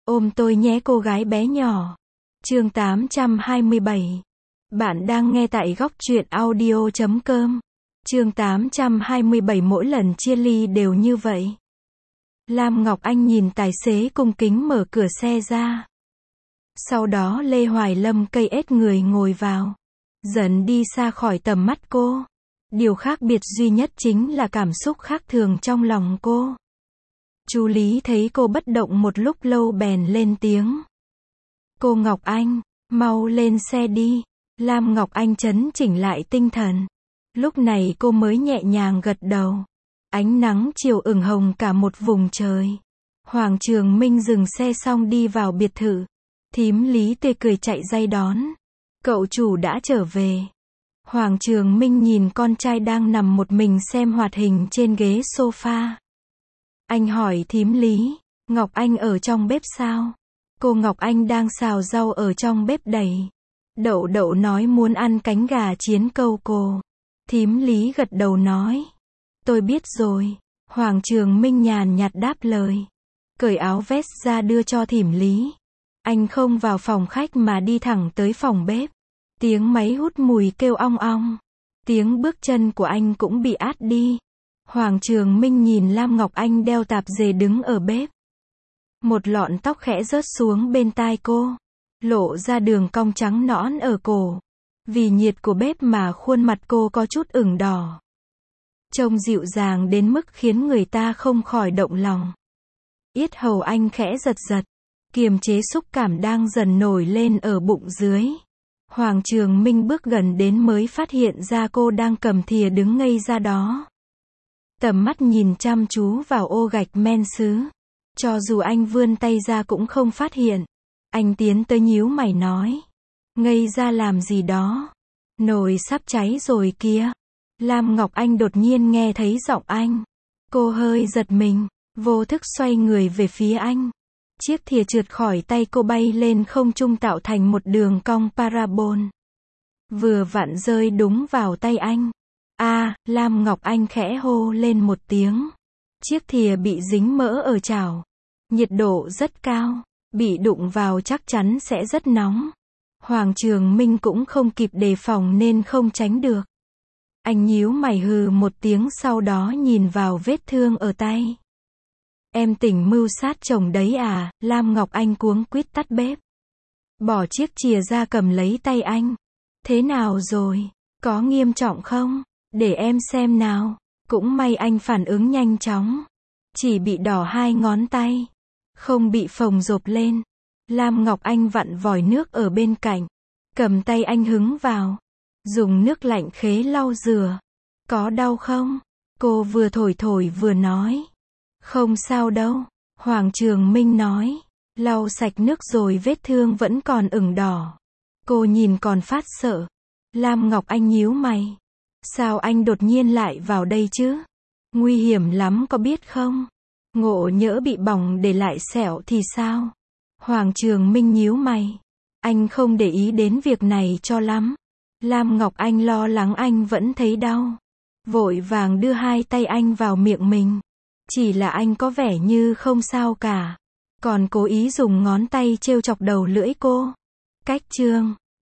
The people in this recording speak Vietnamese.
Ôm tôi nhé cô gái bé nhỏ. Chương 827. Bạn đang nghe tại góc truyện audio.com. Chương 827 mỗi lần chia ly đều như vậy. Lam Ngọc Anh nhìn tài xế cung kính mở cửa xe ra. Sau đó Lê Hoài Lâm cây ết người ngồi vào. Dần đi xa khỏi tầm mắt cô. Điều khác biệt duy nhất chính là cảm xúc khác thường trong lòng cô. Chú Lý thấy cô bất động một lúc lâu bèn lên tiếng. Cô Ngọc Anh, mau lên xe đi. Lam Ngọc Anh trấn chỉnh lại tinh thần. Lúc này cô mới nhẹ nhàng gật đầu. Ánh nắng chiều ửng hồng cả một vùng trời. Hoàng Trường Minh dừng xe xong đi vào biệt thự. Thím Lý tươi cười chạy ra đón. Cậu chủ đã trở về. Hoàng Trường Minh nhìn con trai đang nằm một mình xem hoạt hình trên ghế sofa. Anh hỏi thím Lý, Ngọc Anh ở trong bếp sao? Cô Ngọc Anh đang xào rau ở trong bếp đầy. Đậu Đậu nói muốn ăn cánh gà chiên câu cô. Thím Lý gật đầu nói. Tôi biết rồi. Hoàng Trường Minh nhàn nhạt đáp lời. Cởi áo vest ra đưa cho thím Lý. Anh không vào phòng khách mà đi thẳng tới phòng bếp. Tiếng máy hút mùi kêu ong ong. Tiếng bước chân của anh cũng bị át đi. Hoàng Trường Minh nhìn Lam Ngọc Anh đeo tạp dề đứng ở bếp. Một lọn tóc khẽ rớt xuống bên tai cô. Lộ ra đường cong trắng nõn ở cổ. Vì nhiệt của bếp mà khuôn mặt cô có chút ửng đỏ. Trông dịu dàng đến mức khiến người ta không khỏi động lòng. Yết hầu anh khẽ giật giật. Kiềm chế xúc cảm đang dần nổi lên ở bụng dưới. Hoàng Trường Minh bước gần đến mới phát hiện ra cô đang cầm thìa đứng ngây ra đó. Tầm mắt nhìn chăm chú vào ô gạch men sứ. Cho dù anh vươn tay ra cũng không phát hiện. Anh tiến tới nhíu mày nói. Ngây ra làm gì đó? Nồi sắp cháy rồi kìa. Lam Ngọc Anh đột nhiên nghe thấy giọng anh. Cô hơi giật mình, vô thức xoay người về phía anh. Chiếc thìa trượt khỏi tay cô bay lên không trung tạo thành một đường cong parabol. Vừa vặn rơi đúng vào tay anh. Lam Ngọc Anh khẽ hô lên một tiếng. Chiếc thìa bị dính mỡ ở chảo. Nhiệt độ rất cao, bị đụng vào chắc chắn sẽ rất nóng. Hoàng Trường Minh cũng không kịp đề phòng nên không tránh được. Anh nhíu mày hừ một tiếng sau đó nhìn vào vết thương ở tay. Em tỉnh mưu sát chồng đấy à? Lam Ngọc Anh cuống quýt tắt bếp. Bỏ chiếc chìa ra cầm lấy tay anh. Thế nào rồi? Có nghiêm trọng không? Để em xem nào. Cũng may anh phản ứng nhanh chóng. Chỉ bị đỏ 2 ngón tay. Không bị phồng rộp lên. Lam Ngọc Anh vặn vòi nước ở bên cạnh. Cầm tay anh hứng vào. Dùng nước lạnh khế lau rửa. Có đau không? Cô vừa thổi thổi vừa nói. Không sao đâu. Hoàng Trường Minh nói. Lau sạch nước rồi vết thương vẫn còn ửng đỏ. Cô nhìn còn phát sợ. Lam Ngọc Anh nhíu mày. Sao anh đột nhiên lại vào đây chứ? Nguy hiểm lắm có biết không? Ngộ nhỡ bị bỏng để lại sẹo thì sao? Hoàng Trường Minh nhíu mày. Anh không để ý đến việc này cho lắm. Lam Ngọc Anh lo lắng anh vẫn thấy đau. Vội vàng đưa 2 tay anh vào miệng mình. Chỉ là anh có vẻ như không sao cả. Còn cố ý dùng ngón tay trêu chọc đầu lưỡi cô. Cách chương